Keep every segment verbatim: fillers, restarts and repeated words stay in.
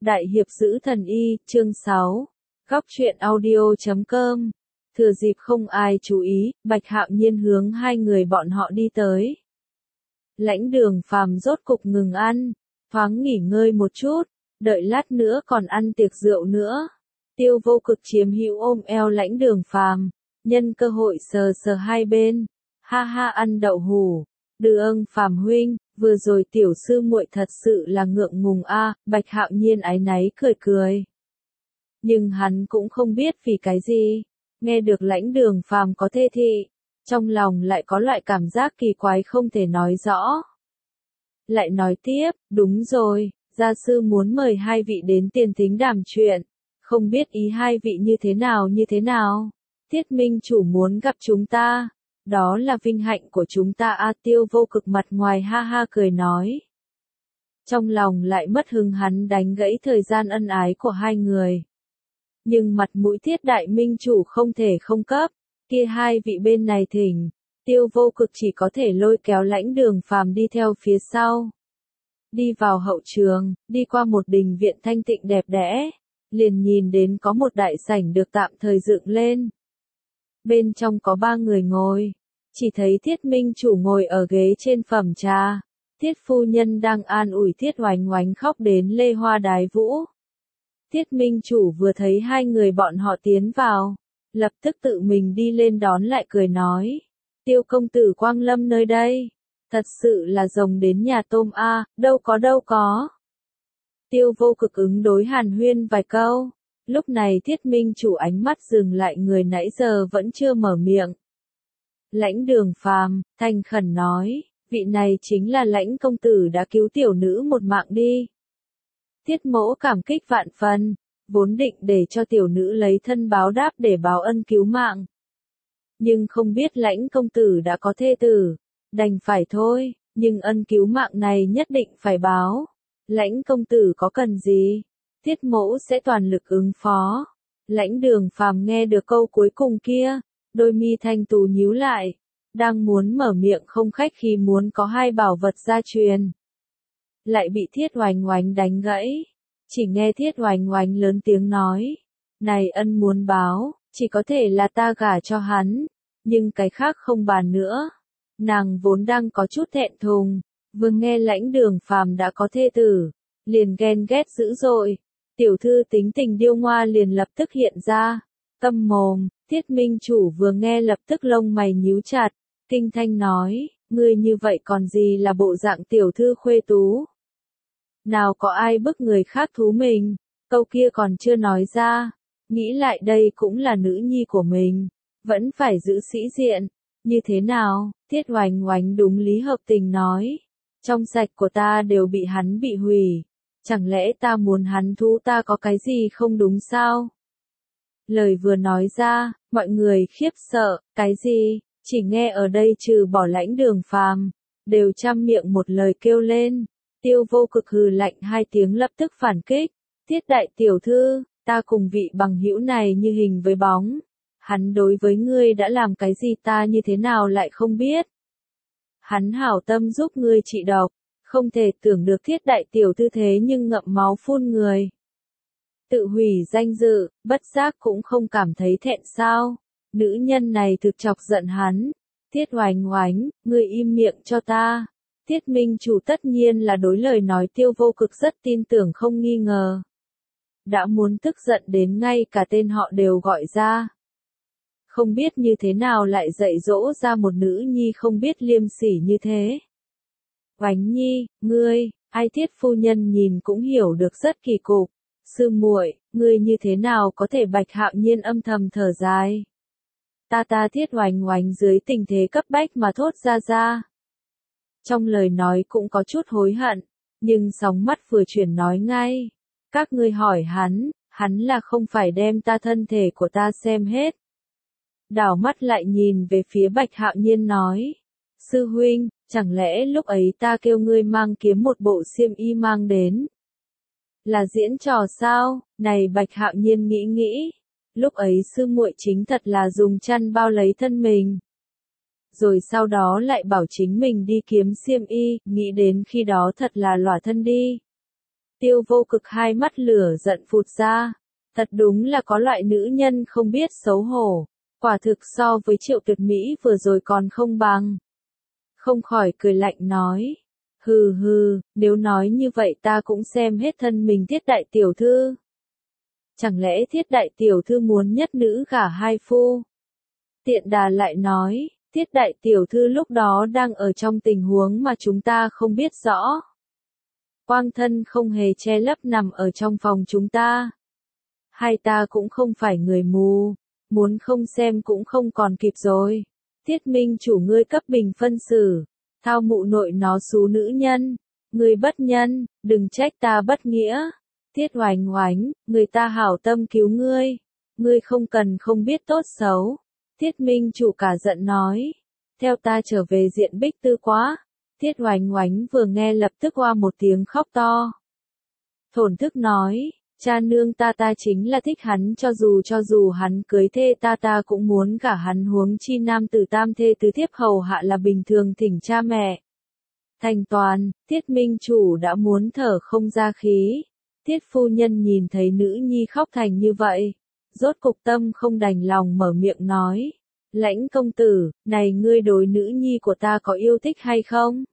Đại hiệp giữ thần y, chương sáu. Góc truyện audio chấm com. Thừa dịp không ai chú ý, Bạch Hạo Nhiên hướng hai người bọn họ đi tới. Lãnh Đường Phàm rốt cục ngừng ăn, thoáng nghỉ ngơi một chút, đợi lát nữa còn ăn tiệc rượu nữa. Tiêu Vô Cực chiếm hữu ôm eo Lãnh Đường Phàm, nhân cơ hội sờ sờ hai bên, ha ha ăn đậu hủ. Đường Phàm huynh, vừa rồi tiểu sư muội thật sự là ngượng ngùng a, à, Bạch Hạo Nhiên áy náy cười cười. Nhưng hắn cũng không biết vì cái gì, nghe được Lãnh Đường Phàm có thê thị, trong lòng lại có loại cảm giác kỳ quái không thể nói rõ. Lại nói tiếp, đúng rồi, gia sư muốn mời hai vị đến tiền thính đàm chuyện, không biết ý hai vị như thế nào như thế nào. Tiết Minh chủ muốn gặp chúng ta. Đó là vinh hạnh của chúng ta a. Tiêu Vô Cực mặt ngoài ha ha cười nói. Trong lòng lại mất hứng hắn đánh gãy thời gian ân ái của hai người. Nhưng mặt mũi Thiết Đại Minh chủ không thể không cấp, kia hai vị bên này thỉnh, Tiêu Vô Cực chỉ có thể lôi kéo Lãnh Đường Phàm đi theo phía sau. Đi vào hậu trường, đi qua một đình viện thanh tịnh đẹp đẽ, liền nhìn đến có một đại sảnh được tạm thời dựng lên. Bên trong có ba người ngồi, chỉ thấy Thiết Minh chủ ngồi ở ghế trên phẩm trà, Thiết phu nhân đang an ủi Thiết Oánh Oánh khóc đến lê hoa đái vũ. Thiết Minh chủ vừa thấy hai người bọn họ tiến vào, lập tức tự mình đi lên đón lại cười nói, Tiêu công tử quang lâm nơi đây, thật sự là rồng đến nhà tôm a, đâu có đâu có. Tiêu Vô Cực ứng đối hàn huyên vài câu. Lúc này Thiết Minh chủ ánh mắt dừng lại người nãy giờ vẫn chưa mở miệng. Lãnh Đường Phàm thành khẩn nói, vị này chính là Lãnh công tử đã cứu tiểu nữ một mạng đi. Thiết mỗ cảm kích vạn phần, vốn định để cho tiểu nữ lấy thân báo đáp để báo ân cứu mạng. Nhưng không biết Lãnh công tử đã có thê tử, đành phải thôi, nhưng ân cứu mạng này nhất định phải báo. Lãnh công tử có cần gì? Thiết mỗ sẽ toàn lực ứng phó. Lãnh Đường Phàm nghe được câu cuối cùng kia, đôi mi thanh tú nhíu lại, đang muốn mở miệng không khách khí muốn có hai bảo vật gia truyền. Lại bị Thiết Oánh Oánh đánh gãy, chỉ nghe Thiết Oánh Oánh lớn tiếng nói, này ân muốn báo, chỉ có thể là ta gả cho hắn, nhưng cái khác không bàn nữa. Nàng vốn đang có chút thẹn thùng, vừa nghe Lãnh Đường Phàm đã có thê tử, liền ghen ghét dữ dội. Tiểu thư tính tình điêu ngoa liền lập tức hiện ra, câm mồm. Thiết Minh chủ vừa nghe lập tức lông mày nhíu chặt, kinh thanh nói, ngươi như vậy còn gì là bộ dạng tiểu thư khuê tú. Nào có ai bức người khác thú mình, câu kia còn chưa nói ra, nghĩ lại đây cũng là nữ nhi của mình, vẫn phải giữ sĩ diện, như thế nào, Thiết Oánh Oánh đúng lý hợp tình nói, trong sạch của ta đều bị hắn bị hủy. Chẳng lẽ ta muốn hắn thú ta có cái gì không đúng sao? Lời vừa nói ra, mọi người khiếp sợ, cái gì? Chỉ nghe ở đây trừ bỏ Lãnh Đường Phàm, đều trăm miệng một lời kêu lên. Tiêu Vô Cực hừ lạnh hai tiếng lập tức phản kích. Thiết đại tiểu thư, ta cùng vị bằng hữu này như hình với bóng. Hắn đối với ngươi đã làm cái gì ta như thế nào lại không biết? Hắn hảo tâm giúp ngươi trị độc. Không thể tưởng được Thiết đại tiểu thư thế nhưng ngậm máu phun người. Tự hủy danh dự, bất giác cũng không cảm thấy thẹn sao. Nữ nhân này thực chọc giận hắn. Thiết Oánh Oánh, ngươi im miệng cho ta. Thiết Minh chủ tất nhiên là đối lời nói Tiêu Vô Cực rất tin tưởng không nghi ngờ. Đã muốn tức giận đến ngay cả tên họ đều gọi ra. Không biết như thế nào lại dạy dỗ ra một nữ nhi không biết liêm sỉ như thế. Oánh nhi, ngươi, ai Thiết phu nhân nhìn cũng hiểu được rất kỳ cục. Sư muội, ngươi như thế nào có thể? Bạch Hạo Nhiên âm thầm thở dài. Ta ta Thiết Oánh Oánh dưới tình thế cấp bách mà thốt ra ra. Trong lời nói cũng có chút hối hận, nhưng sóng mắt vừa chuyển nói ngay. Các ngươi hỏi hắn, hắn là không phải đem ta thân thể của ta xem hết. Đảo mắt lại nhìn về phía Bạch Hạo Nhiên nói. Sư huynh, chẳng lẽ lúc ấy ta kêu ngươi mang kiếm một bộ xiêm y mang đến? Là diễn trò sao? Này Bạch Hạo Nhiên nghĩ nghĩ. Lúc ấy sư muội chính thật là dùng chăn bao lấy thân mình. Rồi sau đó lại bảo chính mình đi kiếm xiêm y, nghĩ đến khi đó thật là lỏa thân đi. Tiêu Vô Cực hai mắt lửa giận phụt ra. Thật đúng là có loại nữ nhân không biết xấu hổ. Quả thực so với Triệu Tuyệt Mỹ vừa rồi còn không bằng. Không khỏi cười lạnh nói. Hừ hừ, nếu nói như vậy ta cũng xem hết thân mình Thiết đại tiểu thư. Chẳng lẽ Thiết đại tiểu thư muốn nhất nữ gả hai phu? Tiện đà lại nói, Thiết đại tiểu thư lúc đó đang ở trong tình huống mà chúng ta không biết rõ. Quang thân không hề che lấp nằm ở trong phòng chúng ta. Hai ta cũng không phải người mù, muốn không xem cũng không còn kịp rồi. Thiết minh chủ ngươi cấp bình phân xử, thao mụ nội nó xú nữ nhân, ngươi bất nhân, đừng trách ta bất nghĩa. Thiết Oánh Oánh, người ta hảo tâm cứu ngươi, ngươi không cần không biết tốt xấu. Thiết minh chủ cả giận nói, theo ta trở về diện Bích Tư quá. Thiết Oánh Oánh vừa nghe lập tức oa một tiếng khóc to. Thổn thức nói, cha nương ta ta chính là thích hắn, cho dù cho dù hắn cưới thê ta ta cũng muốn gả hắn, huống chi nam tử tam thê tứ thiếp hầu hạ là bình thường, thỉnh cha mẹ thành toàn. Thiết minh chủ đã muốn thở không ra khí. Thiết phu nhân nhìn thấy nữ nhi khóc thành như vậy, rốt cục tâm không đành lòng mở miệng nói, Lãnh công tử, này ngươi đối nữ nhi của ta có yêu thích hay không?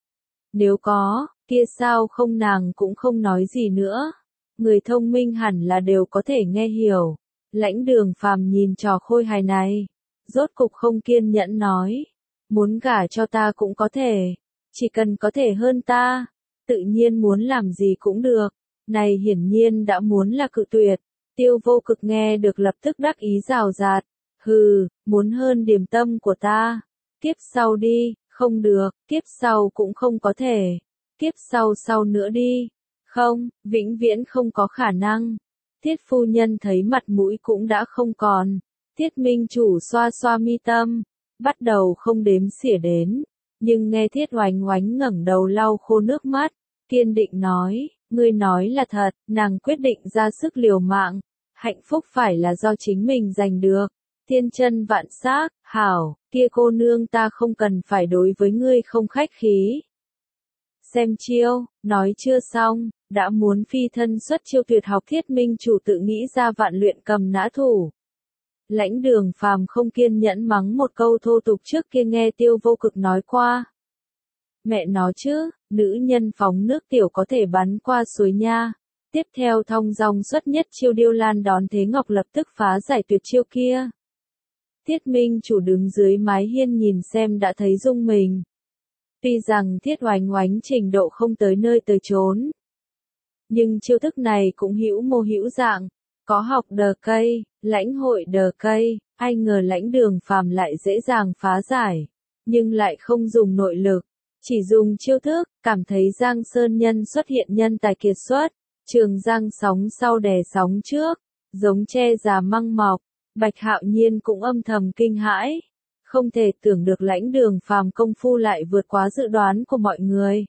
Nếu có, kia sao không, nàng cũng không nói gì nữa. Người thông minh hẳn là đều có thể nghe hiểu. Lãnh Đường Phàm nhìn trò khôi hài này, rốt cục không kiên nhẫn nói, muốn gả cho ta cũng có thể, chỉ cần có thể hơn ta, tự nhiên muốn làm gì cũng được. Này hiển nhiên đã muốn là cự tuyệt. Tiêu Vô Cực nghe được lập tức đắc ý rào rạt, hừ, muốn hơn điểm tâm của ta, kiếp sau đi. Không được, kiếp sau cũng không có thể, kiếp sau sau nữa đi. Không, vĩnh viễn không có khả năng. Thiết phu nhân thấy mặt mũi cũng đã không còn. Thiết minh chủ xoa xoa mi tâm, bắt đầu không đếm xỉa đến. Nhưng nghe Thiết Oánh Oánh ngẩng đầu lau khô nước mắt, kiên định nói, ngươi nói là thật, nàng quyết định ra sức liều mạng. Hạnh phúc phải là do chính mình giành được. Thiên chân vạn xác, hảo, kia cô nương ta không cần phải đối với ngươi không khách khí. Xem chiêu, nói chưa xong, đã muốn phi thân xuất chiêu tuyệt học. Thiết minh chủ tự nghĩ ra vạn luyện cầm nã thủ. Lãnh Đường Phàm không kiên nhẫn mắng một câu thô tục, trước kia nghe Tiêu Vô Cực nói qua. Mẹ nó chứ, nữ nhân phóng nước tiểu có thể bắn qua suối nha. Tiếp theo thong dong xuất nhất chiêu Điêu Lan đón thế ngọc, lập tức phá giải tuyệt chiêu kia. Thiết minh chủ đứng dưới mái hiên nhìn xem đã thấy rung mình. Tuy rằng Thiết Oánh Oánh trình độ không tới nơi tới chốn, nhưng chiêu thức này cũng hữu mô hữu dạng, có học đờ cây, lãnh hội đờ cây, ai ngờ Lãnh Đường Phàm lại dễ dàng phá giải, nhưng lại không dùng nội lực, chỉ dùng chiêu thức. Cảm thấy Giang Sơn Nhân xuất hiện nhân tài kiệt xuất, Trường Giang sóng sau đè sóng trước, giống tre già măng mọc. Bạch Hạo Nhiên cũng âm thầm kinh hãi, không thể tưởng được Lãnh Đường Phàm công phu lại vượt quá dự đoán của mọi người.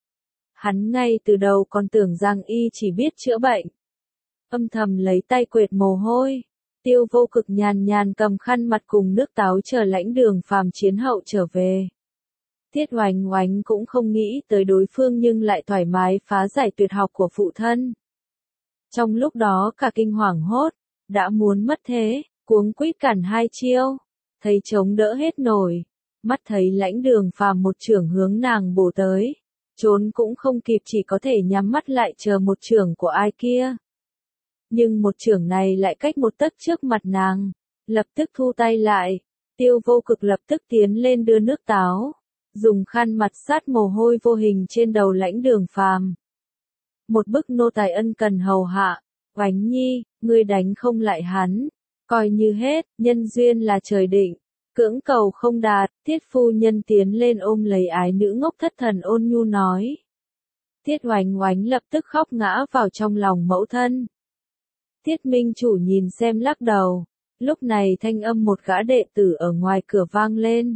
Hắn ngay từ đầu còn tưởng Giang y chỉ biết chữa bệnh. Âm thầm lấy tay quệt mồ hôi. Tiêu Vô Cực nhàn nhàn cầm khăn mặt cùng nước táo chờ Lãnh Đường Phàm chiến hậu trở về. Thiết Oánh Oánh cũng không nghĩ tới đối phương nhưng lại thoải mái phá giải tuyệt học của phụ thân. Trong lúc đó cả kinh hoàng hốt, đã muốn mất thế, cuống quýt cản hai chiêu, thấy chống đỡ hết nổi, mắt thấy Lãnh Đường Phàm một chưởng hướng nàng bổ tới, trốn cũng không kịp, chỉ có thể nhắm mắt lại chờ một chưởng của ai kia. Nhưng một chưởng này lại cách một tấc trước mặt nàng, lập tức thu tay lại. Tiêu Vô Cực lập tức tiến lên đưa nước táo, dùng khăn mặt sát mồ hôi vô hình trên đầu Lãnh Đường Phàm. Một bức nô tài ân cần hầu hạ. Oánh nhi, ngươi đánh không lại hắn, coi như hết, nhân duyên là trời định, cưỡng cầu không đạt. Thiết phu nhân tiến lên ôm lấy ái nữ ngốc thất thần ôn nhu nói. Thiết Oánh Oánh lập tức khóc ngã vào trong lòng mẫu thân. Thiết minh chủ nhìn xem lắc đầu, lúc này thanh âm một gã đệ tử ở ngoài cửa vang lên.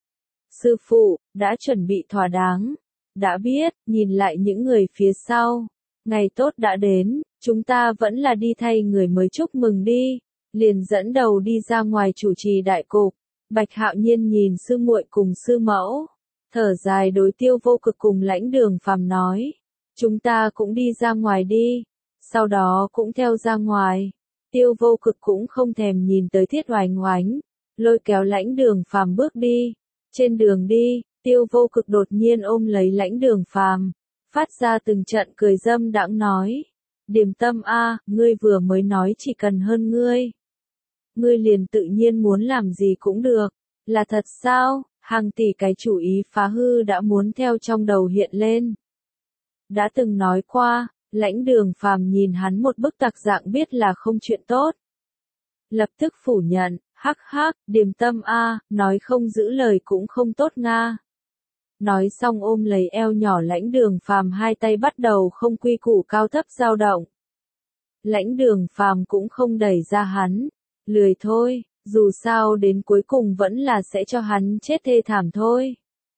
Sư phụ, đã chuẩn bị thỏa đáng, đã biết, nhìn lại những người phía sau, ngày tốt đã đến, chúng ta vẫn là đi thay người mới chúc mừng đi. Liền dẫn đầu đi ra ngoài chủ trì đại cục. Bạch Hạo Nhiên nhìn sư muội cùng sư mẫu, thở dài đối Tiêu Vô Cực cùng Lãnh Đường Phàm nói, Chúng ta cũng đi ra ngoài đi. Sau đó cũng theo ra ngoài. Tiêu Vô Cực cũng không thèm nhìn tới Thiết Oánh Oánh, lôi kéo Lãnh Đường Phàm bước đi. Trên đường đi, Tiêu Vô Cực đột nhiên ôm lấy Lãnh Đường Phàm, phát ra từng trận cười dâm đãng nói: Điềm Tâm a, ngươi vừa mới nói chỉ cần hơn ngươi. Ngươi liền tự nhiên muốn làm gì cũng được, là thật sao? Hàng tỷ cái chủ ý phá hư đã muốn theo trong đầu hiện lên. Đã từng nói qua, Lãnh Đường Phàm nhìn hắn một bức tặc dạng biết là không chuyện tốt. Lập tức phủ nhận, hắc hắc, Điềm Tâm a, nói không giữ lời cũng không tốt nga. Nói xong ôm lấy eo nhỏ Lãnh Đường Phàm, hai tay bắt đầu không quy củ cao thấp dao động. Lãnh Đường Phàm cũng không đẩy ra hắn, lười thôi, dù sao đến cuối cùng vẫn là sẽ cho hắn chết thê thảm thôi.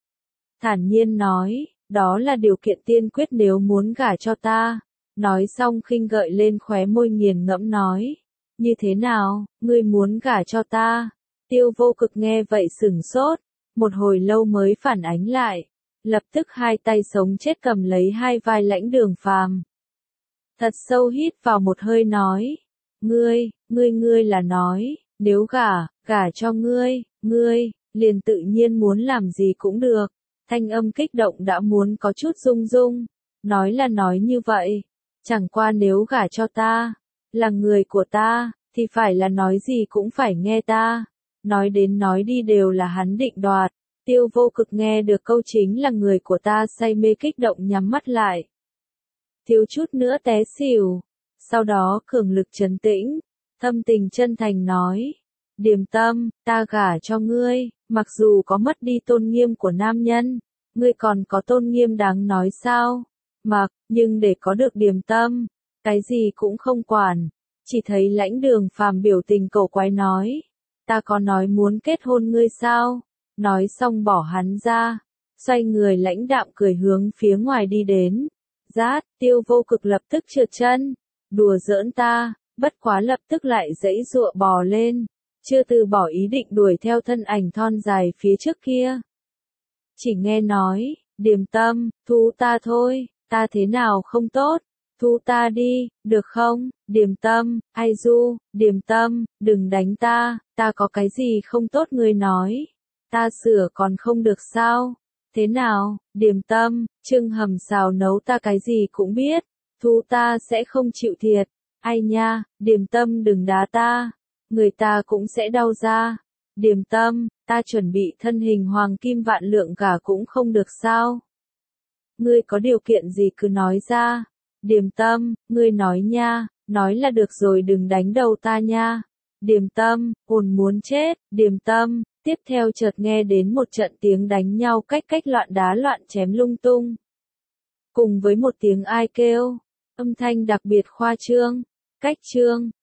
Thản nhiên nói, đó là điều kiện tiên quyết nếu muốn gả cho ta. Nói xong khinh gợi lên khóe môi nghiền ngẫm nói, như thế nào, ngươi muốn gả cho ta? Tiêu Vô Cực nghe vậy sửng sốt, một hồi lâu mới phản ánh lại, lập tức hai tay sống chết cầm lấy hai vai Lãnh Đường Phàm. Thật sâu hít vào một hơi nói, ngươi, ngươi ngươi là nói, nếu gả, gả cho ngươi, ngươi, liền tự nhiên muốn làm gì cũng được. Thanh âm kích động đã muốn có chút rung rung, nói là nói như vậy, chẳng qua nếu gả cho ta, là người của ta, thì phải là nói gì cũng phải nghe ta. Nói đến nói đi đều là hắn định đoạt. Tiêu Vô Cực nghe được câu chính là người của ta say mê kích động nhắm mắt lại. Thiếu chút nữa té xỉu. Sau đó cường lực trấn tĩnh, thâm tình chân thành nói, Điềm Tâm, ta gả cho ngươi, mặc dù có mất đi tôn nghiêm của nam nhân, ngươi còn có tôn nghiêm đáng nói sao? Mặc, nhưng để có được Điềm Tâm, cái gì cũng không quản. Chỉ thấy Lãnh Đường Phàm biểu tình cổ quái nói, ta có nói muốn kết hôn ngươi sao? Nói xong bỏ hắn ra, xoay người lãnh đạm cười hướng phía ngoài đi đến. Rát, Tiêu Vô Cực lập tức trượt chân, đùa giỡn ta, bất quá lập tức lại giãy giụa bò lên, chưa từ bỏ ý định đuổi theo thân ảnh thon dài phía trước kia. Chỉ nghe nói, Điềm Tâm, thu ta thôi, ta thế nào không tốt, thu ta đi, được không? Điềm Tâm, ai du, Điềm Tâm, đừng đánh ta, ta có cái gì không tốt ngươi nói, ta sửa còn không được sao? Thế nào, Điềm Tâm, trưng hầm xào nấu ta cái gì cũng biết, thu ta sẽ không chịu thiệt. Ai nha, Điềm Tâm đừng đá ta, người ta cũng sẽ đau da. Điềm Tâm, ta chuẩn bị thân hình hoàng kim vạn lượng cả cũng không được sao? Ngươi có điều kiện gì cứ nói ra. Điềm Tâm, ngươi nói nha, nói là được rồi đừng đánh đầu ta nha. Điềm Tâm, hồn muốn chết. Điềm Tâm, tiếp theo chợt nghe đến một trận tiếng đánh nhau cách cách loạn đá loạn chém lung tung. Cùng với một tiếng ai kêu, âm thanh đặc biệt khoa trương, cách trương,